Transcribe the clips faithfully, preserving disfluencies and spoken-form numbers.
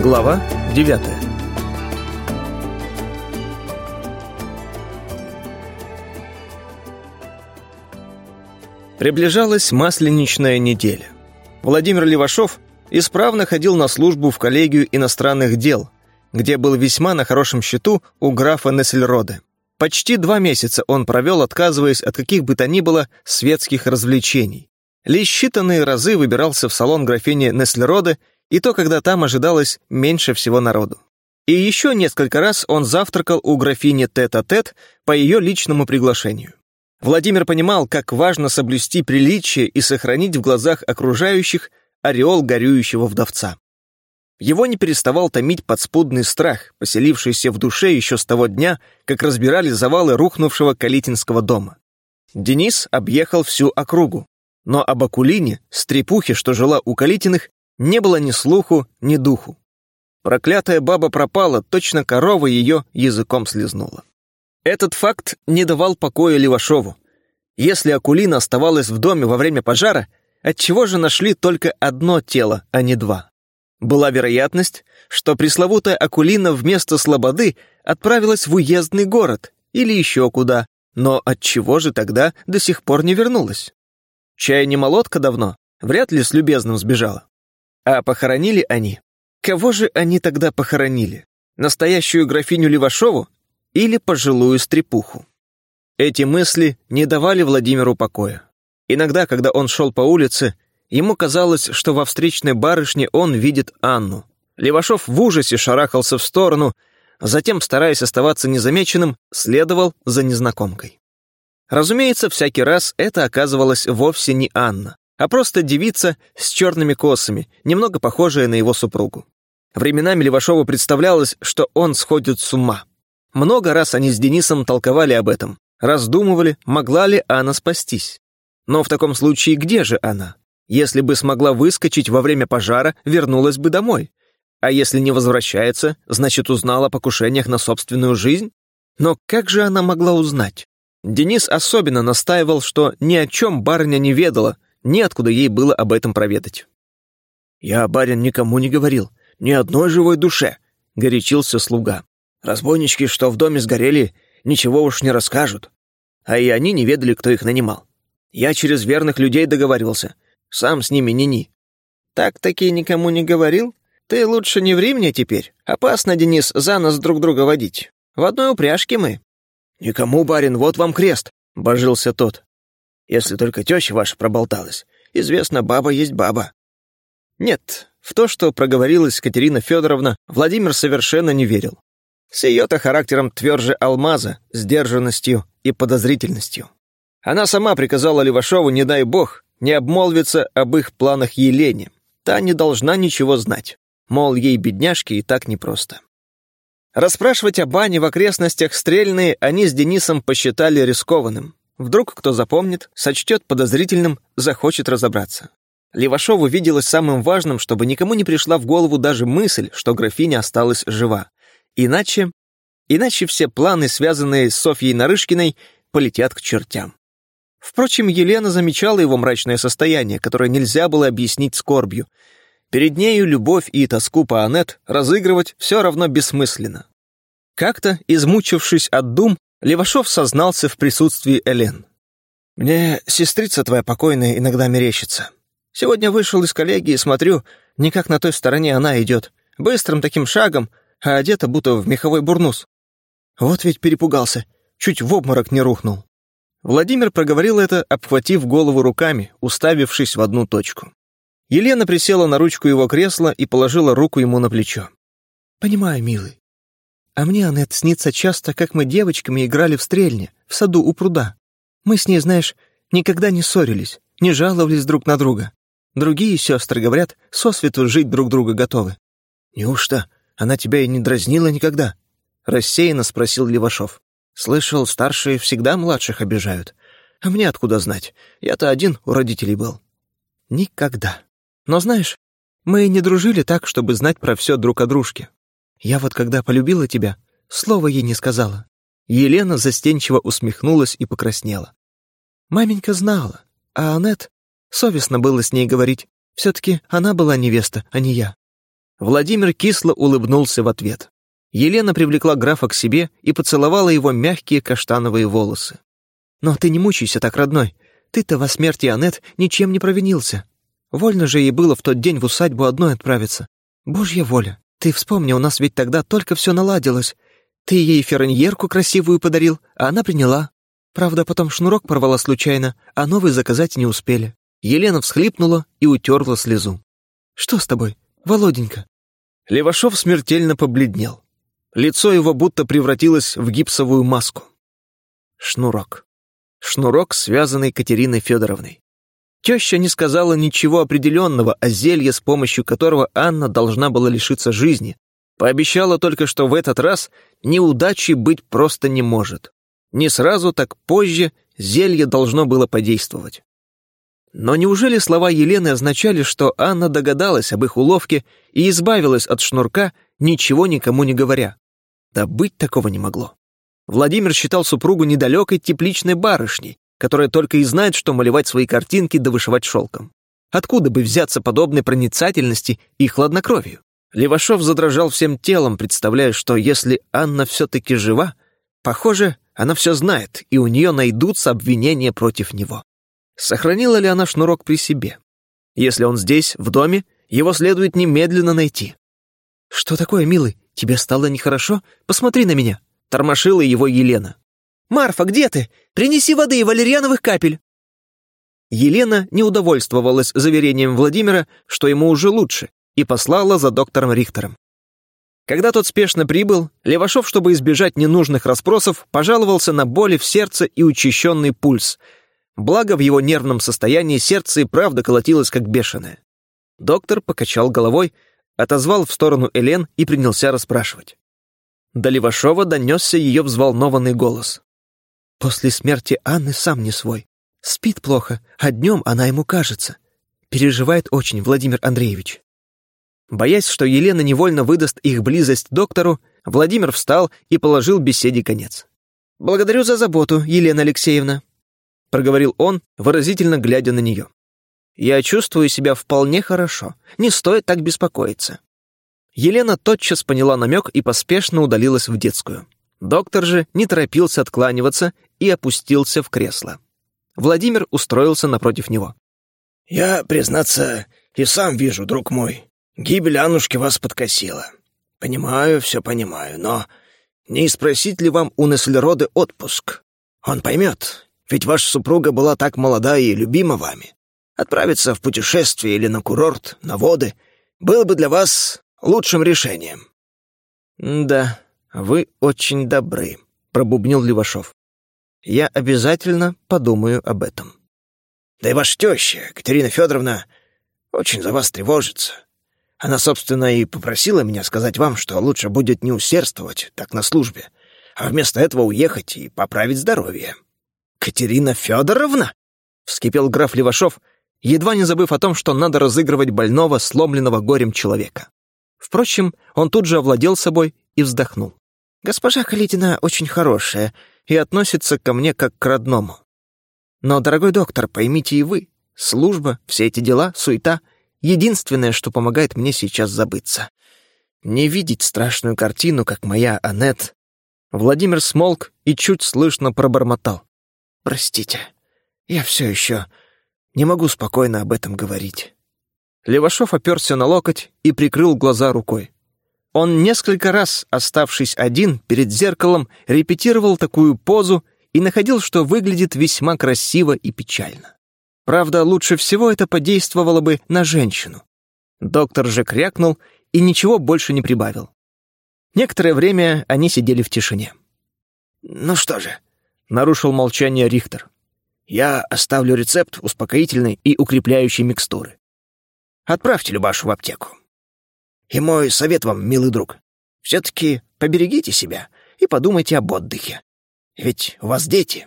Глава девятая. Приближалась масленичная неделя. Владимир Левашов исправно ходил на службу в коллегию иностранных дел, где был весьма на хорошем счету у графа Нессельроде. Почти два месяца он провел, отказываясь от каких бы то ни было светских развлечений. Лишь считанные разы выбирался в салон графини Нессельроде, и то, когда там ожидалось меньше всего народу. И еще несколько раз он завтракал у графини тет-а-тет по ее личному приглашению. Владимир понимал, как важно соблюсти приличие и сохранить в глазах окружающих ореол горюющего вдовца. Его не переставал томить подспудный страх, поселившийся в душе еще с того дня, как разбирали завалы рухнувшего калитинского дома. Денис объехал всю округу, но об Акулине, стрепухе, что жила у Калитиных, не было ни слуху, ни духу. Проклятая баба пропала, точно корова ее языком слезнула. Этот факт не давал покоя Левашову. Если Акулина оставалась в доме во время пожара, отчего же нашли только одно тело, а не два? Была вероятность, что пресловутая Акулина вместо Слободы отправилась в уездный город или еще куда, но отчего же тогда до сих пор не вернулась? Чай не молотка давно, вряд ли с любезным сбежала. А похоронили они? Кого же они тогда похоронили? Настоящую графиню Левашову или пожилую стрепуху? Эти мысли не давали Владимиру покоя. Иногда, когда он шел по улице, ему казалось, что во встречной барышне он видит Анну. Левашов в ужасе шарахался в сторону, затем, стараясь оставаться незамеченным, следовал за незнакомкой. Разумеется, всякий раз это оказывалось вовсе не Анна, а просто девица с черными косами, немного похожая на его супругу. Временами Левашову представлялось, что он сходит с ума. Много раз они с Денисом толковали об этом, раздумывали, могла ли Анна спастись. Но в таком случае где же она? Если бы смогла выскочить во время пожара, вернулась бы домой. А если не возвращается, значит, узнала о покушениях на собственную жизнь? Но как же она могла узнать? Денис особенно настаивал, что ни о чем барыня не ведала, неоткуда ей было об этом проведать. «Я, барин, никому не говорил, ни одной живой душе», — горячился слуга. «Разбойнички, что в доме сгорели, ничего уж не расскажут. А и они не ведали, кто их нанимал. Я через верных людей договаривался, сам с ними ни-ни». «Так-таки никому не говорил? Ты лучше не ври мне теперь. Опасно, Денис, за нас друг друга водить. В одной упряжке мы». «Никому, барин, вот вам крест», — божился тот. «Если только теща ваша проболталась. Известно, баба есть баба». Нет, в то, что проговорилась Катерина Федоровна, Владимир совершенно не верил. С ее-то характером тверже алмаза, сдержанностью и подозрительностью. Она сама приказала Левашову, не дай бог, не обмолвиться об их планах Елене. Та не должна ничего знать. Мол, ей, бедняжке, и так непросто. Расспрашивать о бане в окрестностях Стрельные они с Денисом посчитали рискованным. Вдруг кто запомнит, сочтет подозрительным, захочет разобраться. Левашову виделось самым важным, чтобы никому не пришла в голову даже мысль, что графиня осталась жива. Иначе... Иначе все планы, связанные с Софьей Нарышкиной, полетят к чертям. Впрочем, Елена замечала его мрачное состояние, которое нельзя было объяснить скорбью. Перед нею любовь и тоску по Аннет разыгрывать все равно бессмысленно. Как-то, измучившись от дум, Левашов сознался в присутствии Элен. «Мне сестрица твоя покойная иногда мерещится. Сегодня вышел из коллегии и смотрю, никак на той стороне она идет, быстрым таким шагом, а одета будто в меховой бурнус. Вот ведь перепугался, чуть в обморок не рухнул». Владимир проговорил это, обхватив голову руками, уставившись в одну точку. Елена присела на ручку его кресла и положила руку ему на плечо. «Понимаю, милый. А мне, Аннет, снится часто, как мы девочками играли в стрельне, в саду у пруда. Мы с ней, знаешь, никогда не ссорились, не жаловались друг на друга. Другие сестры, говорят, сосвету жить друг друга готовы». «Неужто она тебя и не дразнила никогда?» — рассеянно спросил Левашов. «Слышал, старшие всегда младших обижают. А мне откуда знать? Я-то один у родителей был». «Никогда. Но знаешь, мы не дружили так, чтобы знать про все друг о дружке. Я вот когда полюбила тебя, слова ей не сказала». Елена застенчиво усмехнулась и покраснела. «Маменька знала, а Аннет, совестно было с ней говорить. Все-таки она была невеста, а не я». Владимир кисло улыбнулся в ответ. Елена привлекла графа к себе и поцеловала его мягкие каштановые волосы. «Но ты не мучайся так, родной. Ты-то во смерти Аннет ничем не провинился. Вольно же ей было в тот день в усадьбу одной отправиться. Божья воля. Ты вспомни, у нас ведь тогда только все наладилось. Ты ей фероньерку красивую подарил, а она приняла. Правда, потом шнурок порвала случайно, а новый заказать не успели». Елена всхлипнула и утерла слезу. «Что с тобой, Володенька?» Левашов смертельно побледнел. Лицо его будто превратилось в гипсовую маску. Шнурок. Шнурок, связанный Катериной Федоровной. Теща не сказала ничего определенного о зелье, с помощью которого Анна должна была лишиться жизни. Пообещала только, что в этот раз неудачи быть просто не может. Не сразу, так позже зелье должно было подействовать. Но неужели слова Елены означали, что Анна догадалась об их уловке и избавилась от шнурка, ничего никому не говоря? Да быть такого не могло. Владимир считал супругу недалекой тепличной барышней, которая только и знает, что малевать свои картинки да вышивать шелком. Откуда бы взяться подобной проницательности и хладнокровию? Левашов задрожал всем телом, представляя, что если Анна все-таки жива, похоже, она все знает, и у нее найдутся обвинения против него. Сохранила ли она шнурок при себе? Если он здесь, в доме, его следует немедленно найти. «Что такое, милый? Тебе стало нехорошо? Посмотри на меня!» Тормошила его Елена. «Марфа, где ты? Принеси воды и валерьяновых капель!» Елена не удовольствовалась заверением Владимира, что ему уже лучше, и послала за доктором Рихтером. Когда тот спешно прибыл, Левашов, чтобы избежать ненужных расспросов, пожаловался на боли в сердце и учащенный пульс. Благо, в его нервном состоянии сердце и правда колотилось как бешеное. Доктор покачал головой, отозвал в сторону Элен и принялся расспрашивать. До Левашова донесся ее взволнованный голос. «После смерти Анны сам не свой. Спит плохо, а днем она ему кажется. Переживает очень, Владимир Андреевич». Боясь, что Елена невольно выдаст их близость доктору, Владимир встал и положил беседе конец. «Благодарю за заботу, Елена Алексеевна», — проговорил он, выразительно глядя на нее. «Я чувствую себя вполне хорошо, не стоит так беспокоиться». Елена тотчас поняла намек и поспешно удалилась в детскую. Доктор же не торопился откланиваться и опустился в кресло. Владимир устроился напротив него. «Я, признаться, и сам вижу, друг мой, гибель Аннушки вас подкосила. Понимаю, все понимаю, но не спросить ли вам у Нессельроде отпуск? Он поймет, ведь ваша супруга была так молода и любима вами. Отправиться в путешествие или на курорт, на воды, было бы для вас лучшим решением». «Да, вы очень добры», — пробубнил Левашов. «Я обязательно подумаю об этом». «Да и ваша теща, Катерина Федоровна, очень за вас тревожится. Она, собственно, и попросила меня сказать вам, что лучше будет не усердствовать так на службе, а вместо этого уехать и поправить здоровье». «Катерина Федоровна?» — вскипел граф Левашов, едва не забыв о том, что надо разыгрывать больного, сломленного горем человека. Впрочем, он тут же овладел собой и вздохнул. «Госпожа Калитина очень хорошая и относится ко мне как к родному. Но, дорогой доктор, поймите и вы, служба, все эти дела, суета — единственное, что помогает мне сейчас забыться. Не видеть страшную картину, как моя Аннет». Владимир смолк и чуть слышно пробормотал. «Простите, я все еще не могу спокойно об этом говорить». Левашов оперся на локоть и прикрыл глаза рукой. Он несколько раз, оставшись один перед зеркалом, репетировал такую позу и находил, что выглядит весьма красиво и печально. Правда, лучше всего это подействовало бы на женщину. Доктор же крякнул и ничего больше не прибавил. Некоторое время они сидели в тишине. «Ну что же», — нарушил молчание Рихтер, — «я оставлю рецепт успокоительной и укрепляющей микстуры. Отправьте Любашу в аптеку. И мой совет вам, милый друг, все-таки поберегите себя и подумайте об отдыхе. Ведь у вас дети».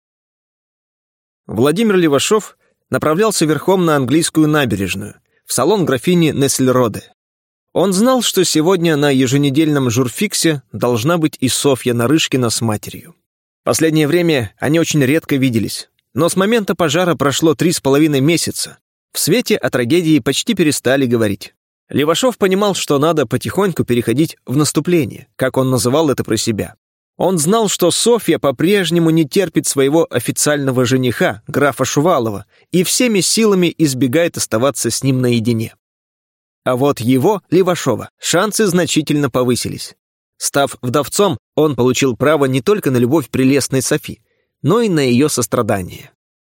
Владимир Левашов направлялся верхом на английскую набережную, в салон графини Нессельроде. Он знал, что сегодня на еженедельном журфиксе должна быть и Софья Нарышкина с матерью. Последнее время они очень редко виделись, но с момента пожара прошло три с половиной месяца. В свете о трагедии почти перестали говорить. Левашов понимал, что надо потихоньку переходить в наступление, как он называл это про себя. Он знал, что Софья по-прежнему не терпит своего официального жениха, графа Шувалова, и всеми силами избегает оставаться с ним наедине. А вот его, Левашова, шансы значительно повысились. Став вдовцом, он получил право не только на любовь прелестной Софи, но и на ее сострадание.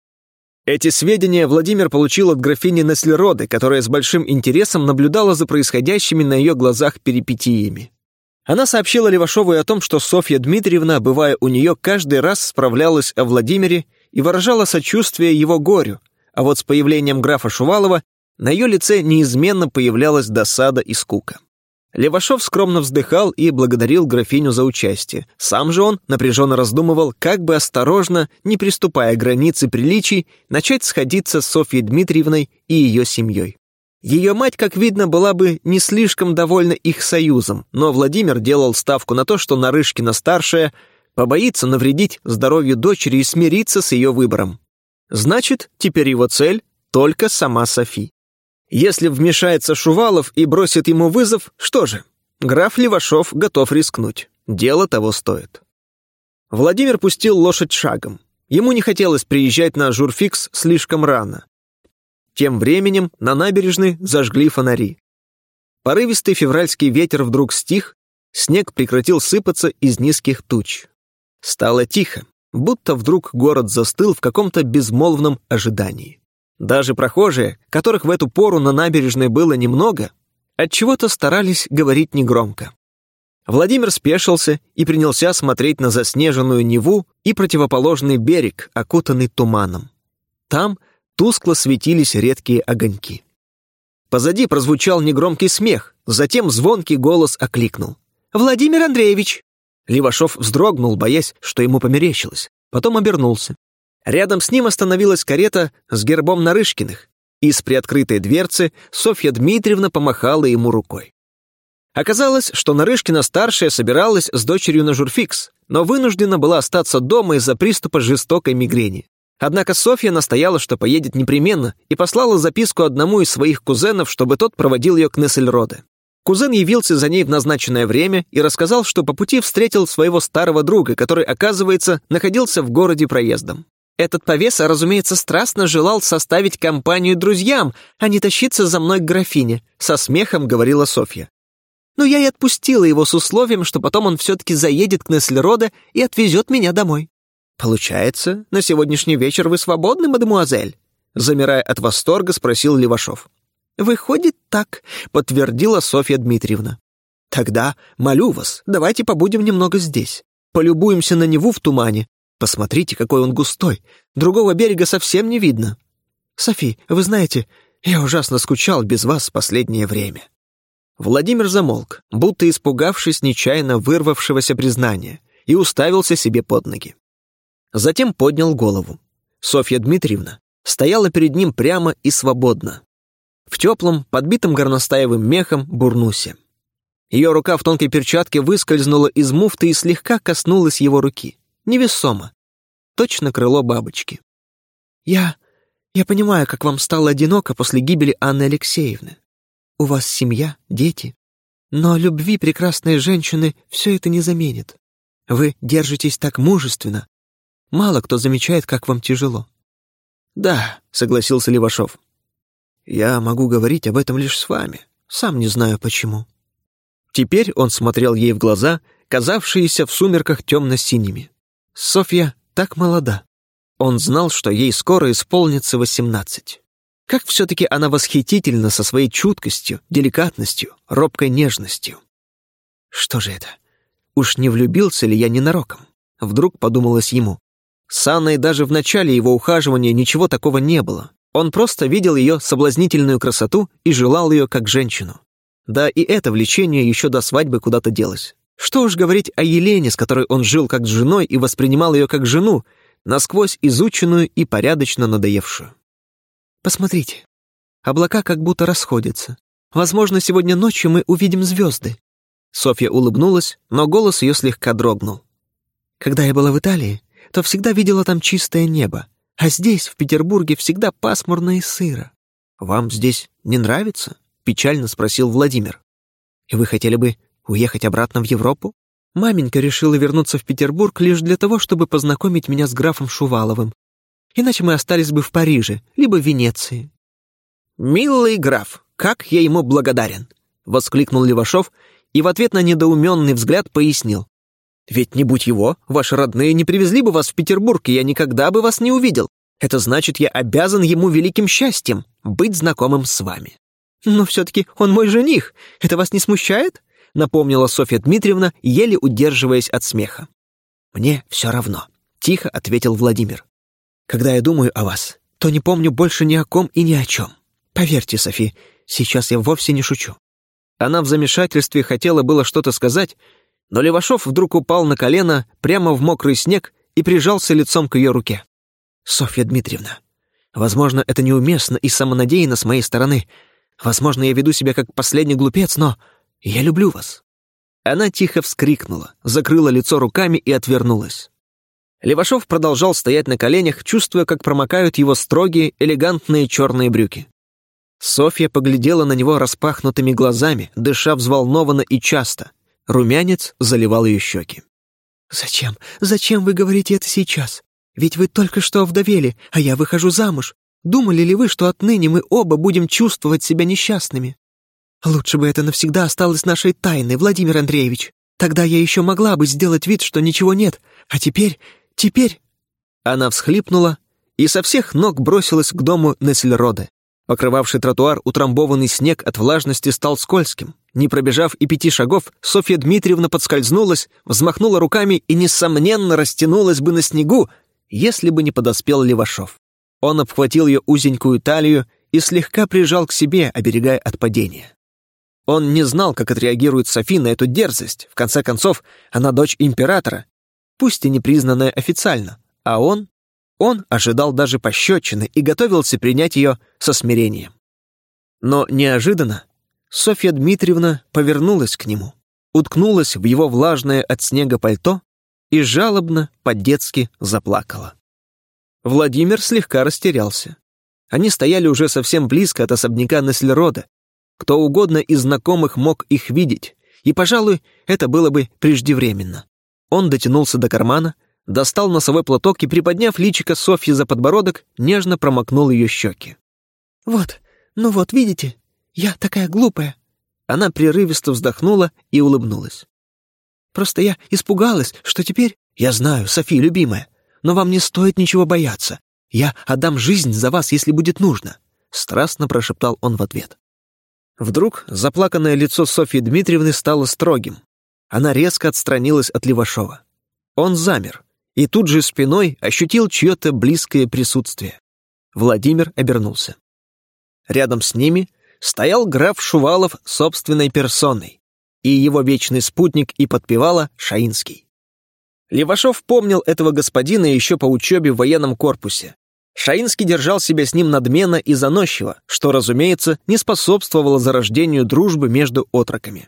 Эти сведения Владимир получил от графини Неслероды, которая с большим интересом наблюдала за происходящими на ее глазах перипетиями. Она сообщила Левашову и о том, что Софья Дмитриевна, бывая у нее, каждый раз справлялась о Владимире и выражала сочувствие его горю, а вот с появлением графа Шувалова на ее лице неизменно появлялась досада и скука. Левашов скромно вздыхал и благодарил графиню за участие. Сам же он напряженно раздумывал, как бы осторожно, не приступая к границе приличий, начать сходиться с Софьей Дмитриевной и ее семьей. Ее мать, как видно, была бы не слишком довольна их союзом, но Владимир делал ставку на то, что Нарышкина-старшая побоится навредить здоровью дочери и смириться с ее выбором. Значит, теперь его цель — только сама Софи. Если вмешается Шувалов и бросит ему вызов, что же, граф Левашов готов рискнуть. Дело того стоит. Владимир пустил лошадь шагом. Ему не хотелось приезжать на журфикс слишком рано. Тем временем на набережной зажгли фонари. Порывистый февральский ветер вдруг стих, снег прекратил сыпаться из низких туч. Стало тихо, будто вдруг город застыл в каком-то безмолвном ожидании. Даже прохожие, которых в эту пору на набережной было немного, отчего-то старались говорить негромко. Владимир спешился и принялся смотреть на заснеженную Неву и противоположный берег, окутанный туманом. Там тускло светились редкие огоньки. Позади прозвучал негромкий смех, затем звонкий голос окликнул. «Владимир Андреевич!» Левашов вздрогнул, боясь, что ему померещилось. Потом обернулся. Рядом с ним остановилась карета с гербом Нарышкиных. Из приоткрытой дверцы Софья Дмитриевна помахала ему рукой. Оказалось, что Нарышкина-старшая собиралась с дочерью на журфикс, но вынуждена была остаться дома из-за приступа жестокой мигрени. Однако Софья настояла, что поедет непременно, и послала записку одному из своих кузенов, чтобы тот проводил ее к Нессельроде. Кузен явился за ней в назначенное время и рассказал, что по пути встретил своего старого друга, который, оказывается, находился в городе проездом. Этот повеса, разумеется, страстно желал составить компанию друзьям, а не тащиться за мной к графине, со смехом говорила Софья. Но я и отпустила его с условием, что потом он все-таки заедет к Нессельроде и отвезет меня домой. «Получается, на сегодняшний вечер вы свободны, мадемуазель?» Замирая от восторга, спросил Левашов. «Выходит так», — подтвердила Софья Дмитриевна. «Тогда, молю вас, давайте побудем немного здесь. Полюбуемся на Неву в тумане. Посмотрите, какой он густой. Другого берега совсем не видно. Софи, вы знаете, я ужасно скучал без вас в последнее время». Владимир замолк, будто испугавшись нечаянно вырвавшегося признания, и уставился себе под ноги. Затем поднял голову. Софья Дмитриевна стояла перед ним прямо и свободно. В теплом, подбитом горностаевым мехом бурнусе. Ее рука в тонкой перчатке выскользнула из муфты и слегка коснулась его руки. Невесомо. Точно крыло бабочки. «Я... я понимаю, как вам стало одиноко после гибели Анны Алексеевны. У вас семья, дети. Но любви прекрасной женщины все это не заменит. Вы держитесь так мужественно. Мало кто замечает, как вам тяжело». «Да», — согласился Левашов. «Я могу говорить об этом лишь с вами. Сам не знаю, почему». Теперь он смотрел ей в глаза, казавшиеся в сумерках темно-синими. Софья так молода. Он знал, что ей скоро исполнится восемнадцать. Как все-таки она восхитительна со своей чуткостью, деликатностью, робкой нежностью. Что же это? Уж не влюбился ли я ненароком? Вдруг подумалось ему. С Анной даже в начале его ухаживания ничего такого не было. Он просто видел ее соблазнительную красоту и желал ее как женщину. Да и это влечение еще до свадьбы куда-то делось. Что уж говорить о Елене, с которой он жил как с женой и воспринимал ее как жену, насквозь изученную и порядочно надоевшую. «Посмотрите, облака как будто расходятся. Возможно, сегодня ночью мы увидим звезды». Софья улыбнулась, но голос ее слегка дрогнул. «Когда я была в Италии, то всегда видела там чистое небо, а здесь, в Петербурге, всегда пасмурно и сыро. Вам здесь не нравится?» — печально спросил Владимир. «И вы хотели бы уехать обратно в Европу?» «Маменька решила вернуться в Петербург лишь для того, чтобы познакомить меня с графом Шуваловым. Иначе мы остались бы в Париже, либо в Венеции». «Милый граф, как я ему благодарен!» — воскликнул Левашов и в ответ на недоуменный взгляд пояснил. «Ведь не будь его, ваши родные не привезли бы вас в Петербург, и я никогда бы вас не увидел. Это значит, я обязан ему великим счастьем быть знакомым с вами». «Но все-таки он мой жених. Это вас не смущает?» — напомнила Софья Дмитриевна, еле удерживаясь от смеха. «Мне все равно», — тихо ответил Владимир. «Когда я думаю о вас, то не помню больше ни о ком и ни о чем. Поверьте, Софи, сейчас я вовсе не шучу». Она в замешательстве хотела было что-то сказать, но Левашов вдруг упал на колено прямо в мокрый снег и прижался лицом к ее руке. «Софья Дмитриевна, возможно, это неуместно и самонадеянно с моей стороны. Возможно, я веду себя как последний глупец, но я люблю вас». Она тихо вскрикнула, закрыла лицо руками и отвернулась. Левашов продолжал стоять на коленях, чувствуя, как промокают его строгие, элегантные черные брюки. Софья поглядела на него распахнутыми глазами, дыша взволнованно и часто. Румянец заливал ее щеки. «Зачем? Зачем вы говорите это сейчас? Ведь вы только что овдовели, а я выхожу замуж. Думали ли вы, что отныне мы оба будем чувствовать себя несчастными? Лучше бы это навсегда осталось нашей тайной, Владимир Андреевич. Тогда я еще могла бы сделать вид, что ничего нет. А теперь, теперь...» Она всхлипнула и со всех ног бросилась к дому Нессельроде. Покрывавший тротуар утрамбованный снег от влажности стал скользким. Не пробежав и пяти шагов, Софья Дмитриевна подскользнулась, взмахнула руками и, несомненно, растянулась бы на снегу, если бы не подоспел Левашов. Он обхватил ее узенькую талию и слегка прижал к себе, оберегая от падения. Он не знал, как отреагирует Софи на эту дерзость. В конце концов, она дочь императора, пусть и не признанная официально, а он... Он ожидал даже пощечины и готовился принять ее со смирением. Но неожиданно Софья Дмитриевна повернулась к нему, уткнулась в его влажное от снега пальто и жалобно, по-детски заплакала. Владимир слегка растерялся. Они стояли уже совсем близко от особняка Нессельроде. Кто угодно из знакомых мог их видеть, и, пожалуй, это было бы преждевременно. Он дотянулся до кармана, достал носовой платок и, приподняв личико Софьи за подбородок, нежно промокнул ее щеки. «Вот, ну вот, видите, я такая глупая». Она прерывисто вздохнула и улыбнулась. «Просто я испугалась, что теперь...» «Я знаю, Софи, любимая, но вам не стоит ничего бояться. Я отдам жизнь за вас, если будет нужно», — страстно прошептал он в ответ. Вдруг заплаканное лицо Софьи Дмитриевны стало строгим. Она резко отстранилась от Левашова. Он замер и тут же спиной ощутил чье-то близкое присутствие. Владимир обернулся. Рядом с ними стоял граф Шувалов собственной персоной и его вечный спутник и подпевала Шаинский. Левашов помнил этого господина еще по учебе в военном корпусе. Шаинский держал себя с ним надменно и заносчиво, что, разумеется, не способствовало зарождению дружбы между отроками.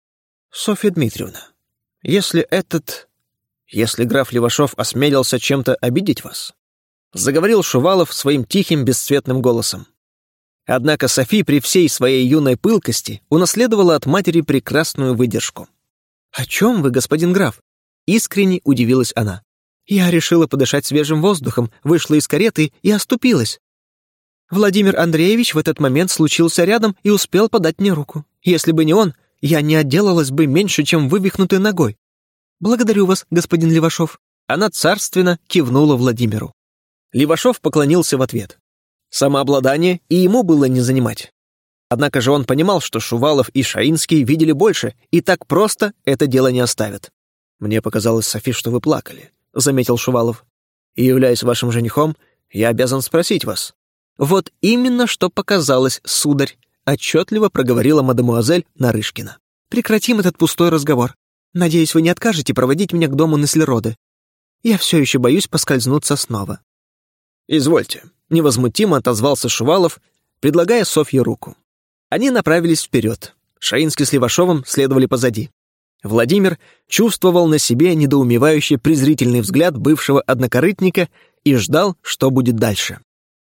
«Софья Дмитриевна, если этот... если граф Левашов осмелился чем-то обидеть вас», заговорил Шувалов своим тихим, бесцветным голосом. Однако Софи при всей своей юной пылкости унаследовала от матери прекрасную выдержку. «О чем вы, господин граф?» Искренне удивилась она. «Я решила подышать свежим воздухом, вышла из кареты и оступилась. Владимир Андреевич в этот момент случился рядом и успел подать мне руку. Если бы не он, я не отделалась бы меньше, чем вывихнутой ногой. Благодарю вас, господин Левашов». Она царственно кивнула Владимиру. Левашов поклонился в ответ. Самообладание и ему было не занимать. Однако же он понимал, что Шувалов и Шаинский видели больше, и так просто это дело не оставят. «Мне показалось, Софи, что вы плакали», — заметил Шувалов. «И, являясь вашим женихом, я обязан спросить вас». «Вот именно что показалось, сударь», — отчетливо проговорила мадемуазель Нарышкина. «Прекратим этот пустой разговор. Надеюсь, вы не откажете проводить меня к дому Нессельроде. Я все еще боюсь поскользнуться снова». «Извольте», — невозмутимо отозвался Шувалов, предлагая Софье руку. Они направились вперед. Шаинский с Левашовым следовали позади. Владимир чувствовал на себе недоумевающий презрительный взгляд бывшего однокорытника и ждал, что будет дальше.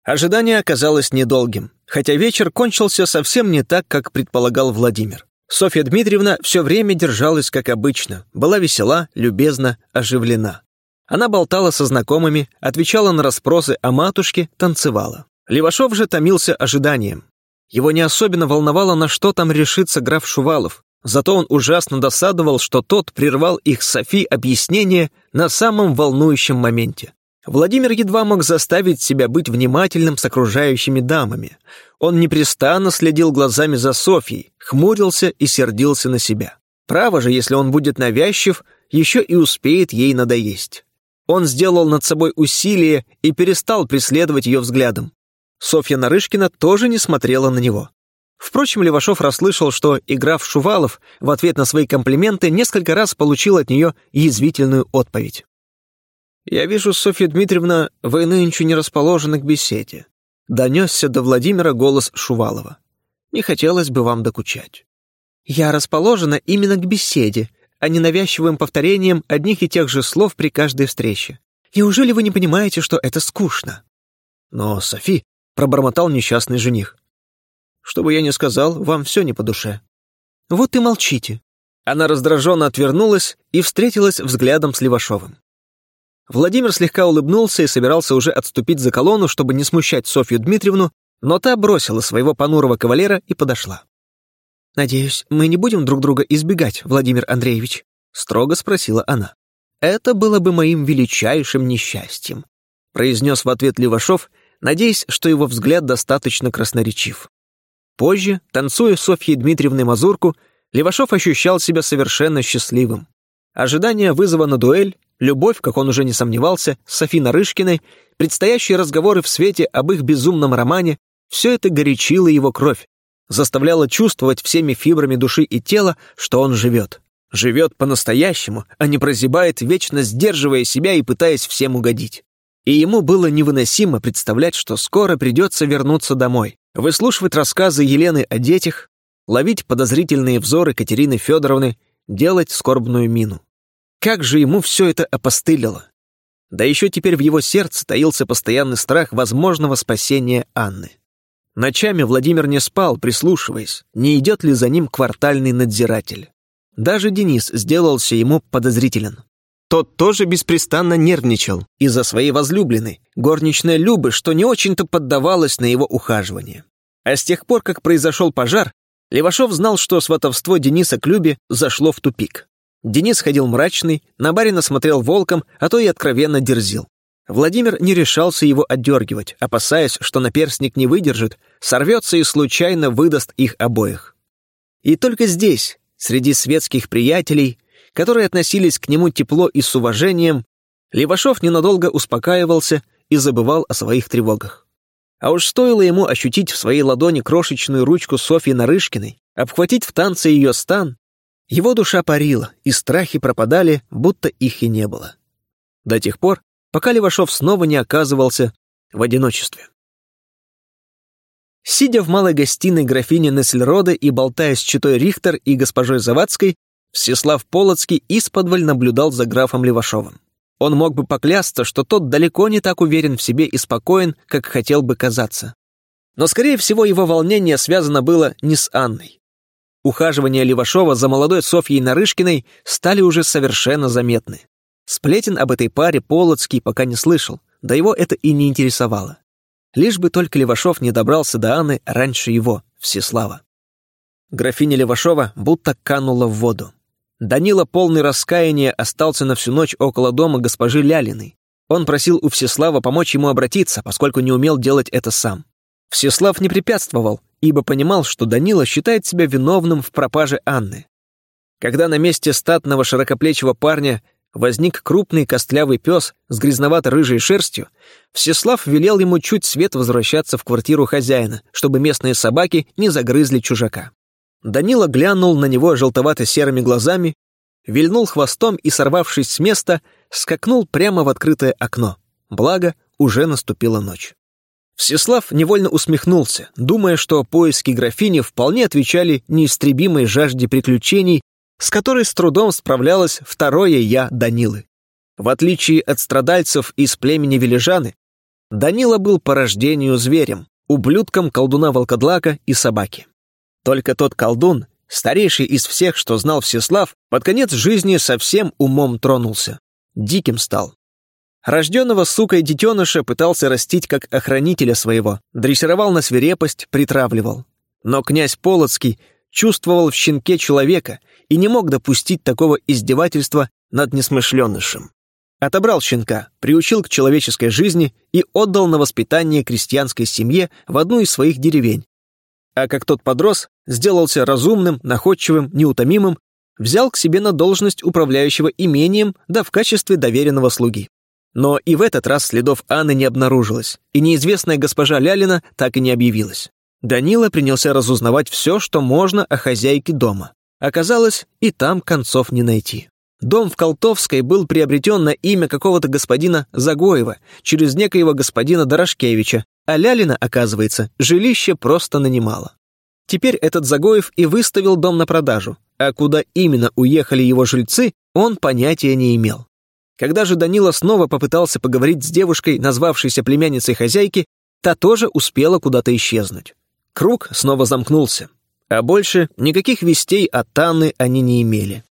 Ожидание оказалось недолгим, хотя вечер кончился совсем не так, как предполагал Владимир. Софья Дмитриевна все время держалась как обычно, была весела, любезна, оживлена. Она болтала со знакомыми, отвечала на расспросы о матушке, танцевала. Левашов же томился ожиданием. Его не особенно волновало, на что там решится граф Шувалов, зато он ужасно досадовал, что тот прервал их с Софи объяснение на самом волнующем моменте. Владимир едва мог заставить себя быть внимательным с окружающими дамами. Он непрестанно следил глазами за Софьей, хмурился и сердился на себя. Право же, если он будет навязчив, еще и успеет ей надоесть. Он сделал над собой усилие и перестал преследовать ее взглядом. Софья Нарышкина тоже не смотрела на него. Впрочем, Левашов расслышал, что и граф Шувалов в ответ на свои комплименты несколько раз получил от нее язвительную отповедь. «Я вижу, Софья Дмитриевна, вы нынче не расположены к беседе», — донесся до Владимира голос Шувалова. «Не хотелось бы вам докучать». «Я расположена именно к беседе, а не навязчивым повторением одних и тех же слов при каждой встрече. Неужели вы не понимаете, что это скучно?» «Но, Софи», — пробормотал несчастный жених, «что бы я ни сказал, вам все не по душе». «Вот и молчите». Она раздраженно отвернулась и встретилась взглядом с Левашовым. Владимир слегка улыбнулся и собирался уже отступить за колонну, чтобы не смущать Софью Дмитриевну, но та бросила своего понурого кавалера и подошла. «Надеюсь, мы не будем друг друга избегать, Владимир Андреевич?» — строго спросила она. «Это было бы моим величайшим несчастьем», — произнес в ответ Левашов, надеясь, что его взгляд достаточно красноречив. Позже, танцуя с Софьей Дмитриевной мазурку, Левашов ощущал себя совершенно счастливым. Ожидание вызова на дуэль, любовь, как он уже не сомневался, с Софьей Нарышкиной, предстоящие разговоры в свете об их безумном романе — все это горячило его кровь, заставляло чувствовать всеми фибрами души и тела, что он живет. Живет по-настоящему, а не прозябает, вечно сдерживая себя и пытаясь всем угодить. И ему было невыносимо представлять, что скоро придется вернуться домой, выслушивать рассказы Елены о детях, ловить подозрительные взоры Катерины Федоровны, делать скорбную мину. Как же ему все это опостылило! Да еще теперь в его сердце таился постоянный страх возможного спасения Анны. Ночами Владимир не спал, прислушиваясь, не идет ли за ним квартальный надзиратель. Даже Денис сделался ему подозрителен. Тот тоже беспрестанно нервничал из-за своей возлюбленной, горничной Любы, что не очень-то поддавалось на его ухаживание. А с тех пор, как произошел пожар, Левашов знал, что сватовство Дениса к Любе зашло в тупик. Денис ходил мрачный, на барина смотрел волком, а то и откровенно дерзил. Владимир не решался его отдергивать, опасаясь, что наперстник не выдержит, сорвется и случайно выдаст их обоих. И только здесь, среди светских приятелей, которые относились к нему тепло и с уважением, Левашов ненадолго успокаивался и забывал о своих тревогах. А уж стоило ему ощутить в своей ладони крошечную ручку Софьи Нарышкиной, обхватить в танце ее стан, его душа парила, и страхи пропадали, будто их и не было. До тех пор, пока Левашов снова не оказывался в одиночестве. Сидя в малой гостиной графини Нессельроде и болтая с читой Рихтер и госпожой Завадской, Всеслав Полоцкий исподволь наблюдал за графом Левашовым. Он мог бы поклясться, что тот далеко не так уверен в себе и спокоен, как хотел бы казаться. Но, скорее всего, его волнение связано было не с Анной. Ухаживания Левашова за молодой Софьей Нарышкиной стали уже совершенно заметны. Сплетен об этой паре Полоцкий пока не слышал, да его это и не интересовало. Лишь бы только Левашов не добрался до Анны раньше его, Всеслава. Графиня Левашова будто канула в воду. Данила, полный раскаяния, остался на всю ночь около дома госпожи Лялиной. Он просил у Всеслава помочь ему обратиться, поскольку не умел делать это сам. Всеслав не препятствовал, ибо понимал, что Данила считает себя виновным в пропаже Анны. Когда на месте статного широкоплечего парня возник крупный костлявый пес с грязновато-рыжей шерстью, Всеслав велел ему чуть свет возвращаться в квартиру хозяина, чтобы местные собаки не загрызли чужака. Данила глянул на него желтовато-серыми глазами, вильнул хвостом и, сорвавшись с места, скакнул прямо в открытое окно. Благо, уже наступила ночь. Всеслав невольно усмехнулся, думая, что поиски графини вполне отвечали неистребимой жажде приключений, с которой с трудом справлялось второе «я» Данилы. В отличие от страдальцев из племени Вележаны, Данила был по рождению зверем, ублюдком колдуна-волкодлака и собаки. Только тот колдун, старейший из всех, что знал Всеслав, под конец жизни совсем умом тронулся. Диким стал. Рожденного сукой детеныша пытался растить как охранителя своего, дрессировал на свирепость, притравливал. Но князь Полоцкий чувствовал в щенке человека и не мог допустить такого издевательства над несмышленышем. Отобрал щенка, приучил к человеческой жизни и отдал на воспитание крестьянской семье в одну из своих деревень. А как тот подрос, сделался разумным, находчивым, неутомимым, взял к себе на должность управляющего имением, да в качестве доверенного слуги. Но и в этот раз следов Анны не обнаружилось, и неизвестная госпожа Лялина так и не объявилась. Данила принялся разузнавать все, что можно о хозяйке дома. Оказалось, и там концов не найти. Дом в Колтовской был приобретен на имя какого-то господина Загоева через некоего господина Дорошкевича, а Лялина, оказывается, жилище просто нанимала. Теперь этот Загоев и выставил дом на продажу, а куда именно уехали его жильцы, он понятия не имел. Когда же Данила снова попытался поговорить с девушкой, назвавшейся племянницей хозяйки, та тоже успела куда-то исчезнуть. Круг снова замкнулся, а больше никаких вестей от Анны они не имели.